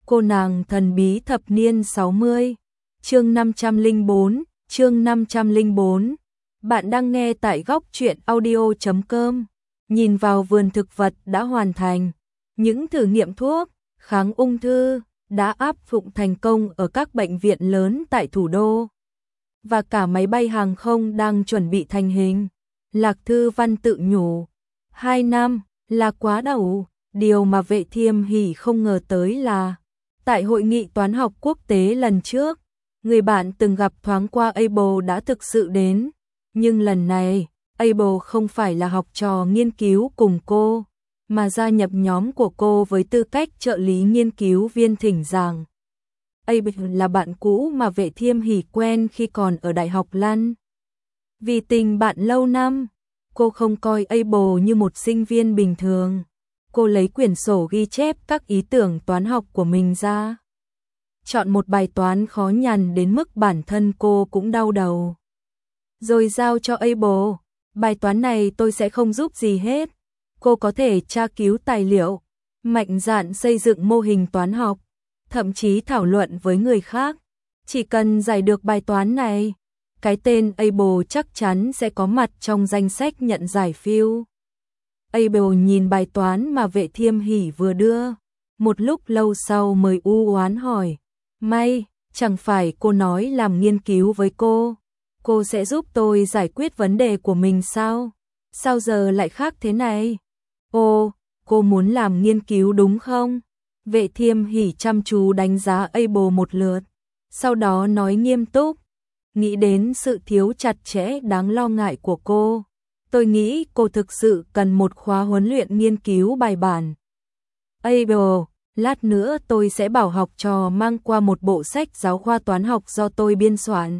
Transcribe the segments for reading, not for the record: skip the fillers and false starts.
Cô nàng thần bí thập niên 60, chương 504, chương 504. Bạn đang nghe tại góc truyện audio.com. Nhìn vào vườn thực vật đã hoàn thành, những thử nghiệm thuốc kháng ung thư đã áp dụng thành công ở các bệnh viện lớn tại thủ đô. Và cả máy bay hàng không đang chuẩn bị thành hình. Lạc Thư Văn tự nhủ, 2 năm là quá đủ. Điều mà Vệ Thiêm Hỷ không ngờ tới là, tại hội nghị toán học quốc tế lần trước, người bạn từng gặp thoáng qua Abel đã thực sự đến. Nhưng lần này, Abel không phải là học trò nghiên cứu cùng cô, mà gia nhập nhóm của cô với tư cách trợ lý nghiên cứu viên thỉnh giảng. Abel là bạn cũ mà Vệ Thiêm Hỷ quen khi còn ở Đại học London. Vì tình bạn lâu năm, cô không coi Abel như một sinh viên bình thường. Cô lấy quyển sổ ghi chép các ý tưởng toán học của mình ra. Chọn một bài toán khó nhằn đến mức bản thân cô cũng đau đầu. Rồi giao cho Abel, bài toán này tôi sẽ không giúp gì hết. Cô có thể tra cứu tài liệu, mạnh dạn xây dựng mô hình toán học, thậm chí thảo luận với người khác. Chỉ cần giải được bài toán này, cái tên Abel chắc chắn sẽ có mặt trong danh sách nhận giải phiếu. Abel nhìn bài toán mà Vệ Thiêm Hỷ vừa đưa, một lúc lâu sau mới u oán hỏi, May, chẳng phải cô nói làm nghiên cứu với cô sẽ giúp tôi giải quyết vấn đề của mình sao? Sao giờ lại khác thế này? Ồ, cô muốn làm nghiên cứu đúng không? Vệ Thiêm Hỷ chăm chú đánh giá Abel một lượt, sau đó nói nghiêm túc, nghĩ đến sự thiếu chặt chẽ đáng lo ngại của cô. Tôi nghĩ cô thực sự cần một khóa huấn luyện nghiên cứu bài bản. Abel, lát nữa tôi sẽ bảo học trò mang qua một bộ sách giáo khoa toán học do tôi biên soạn.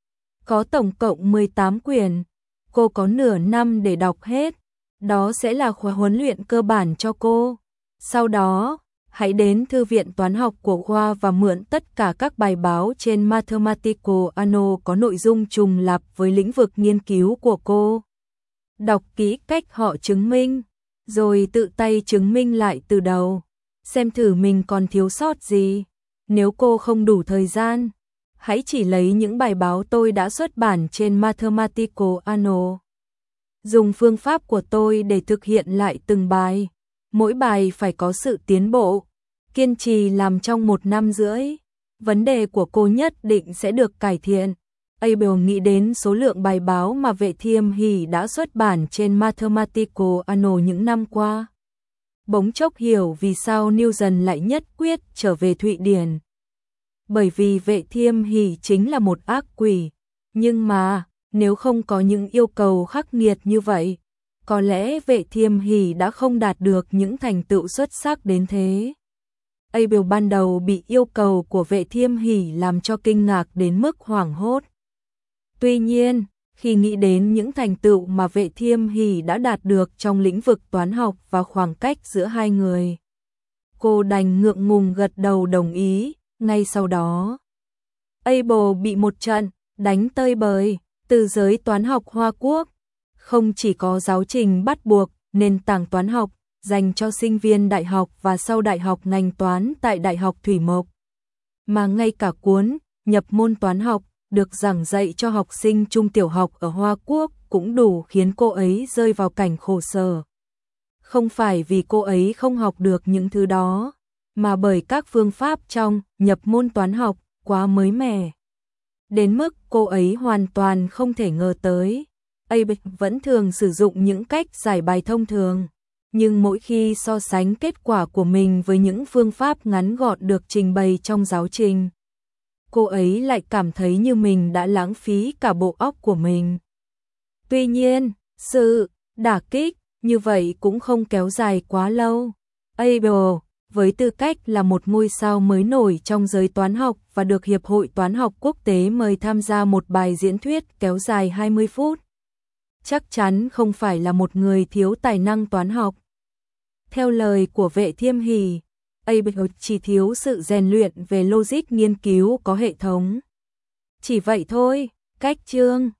Có tổng cộng 18 quyển, cô có nửa năm để đọc hết. Đó sẽ là khóa huấn luyện cơ bản cho cô. Sau đó, hãy đến thư viện toán học của khoa và mượn tất cả các bài báo trên Mathematical Annals có nội dung trùng lặp với lĩnh vực nghiên cứu của cô. Đọc kỹ cách họ chứng minh, rồi tự tay chứng minh lại từ đầu, xem thử mình còn thiếu sót gì. Nếu cô không đủ thời gian, hãy chỉ lấy những bài báo tôi đã xuất bản trên Mathematical Annals. Dùng phương pháp của tôi để thực hiện lại từng bài. Mỗi bài phải có sự tiến bộ. Kiên trì làm trong 1 năm rưỡi. Vấn đề của cô nhất định sẽ được cải thiện. Abel nghĩ đến số lượng bài báo mà Vệ Thiêm Hỷ đã xuất bản trên Mathematical Annals những năm qua. Bỗng chốc hiểu vì sao Newton lại nhất quyết trở về Thụy Điển. Bởi vì Vệ Thiêm Hỷ chính là một ác quỷ. Nhưng mà, nếu không có những yêu cầu khắc nghiệt như vậy, có lẽ Vệ Thiêm Hỷ đã không đạt được những thành tựu xuất sắc đến thế. Abel ban đầu bị yêu cầu của Vệ Thiêm Hỷ làm cho kinh ngạc đến mức hoảng hốt. Tuy nhiên, khi nghĩ đến những thành tựu mà Vệ Thiêm Hỷ đã đạt được trong lĩnh vực toán học và khoảng cách giữa hai người, cô đành ngượng ngùng gật đầu đồng ý. Ngay sau đó, Abel bị một trận đánh tơi bời từ giới toán học Hoa Quốc. Không chỉ có giáo trình bắt buộc, nền tảng toán học dành cho sinh viên đại học và sau đại học ngành toán tại Đại học Thủy Mộc, mà ngay cả cuốn nhập môn toán học được giảng dạy cho học sinh trung tiểu học ở Hoa Quốc cũng đủ khiến cô ấy rơi vào cảnh khổ sở. Không phải vì cô ấy không học được những thứ đó, mà bởi các phương pháp trong nhập môn toán học quá mới mẻ, đến mức cô ấy hoàn toàn không thể ngờ tới. Abel vẫn thường sử dụng những cách giải bài thông thường, nhưng mỗi khi so sánh kết quả của mình với những phương pháp ngắn gọn được trình bày trong giáo trình, cô ấy lại cảm thấy như mình đã lãng phí cả bộ óc của mình. Tuy nhiên, sự đả kích như vậy cũng không kéo dài quá lâu. Abel, với tư cách là một ngôi sao mới nổi trong giới toán học và được Hiệp hội Toán học Quốc tế mời tham gia một bài diễn thuyết kéo dài 20 phút, chắc chắn không phải là một người thiếu tài năng toán học. Theo lời của Vệ Thiêm Hỷ, Abel chỉ thiếu sự rèn luyện về logic nghiên cứu có hệ thống. Chỉ vậy thôi, cách chương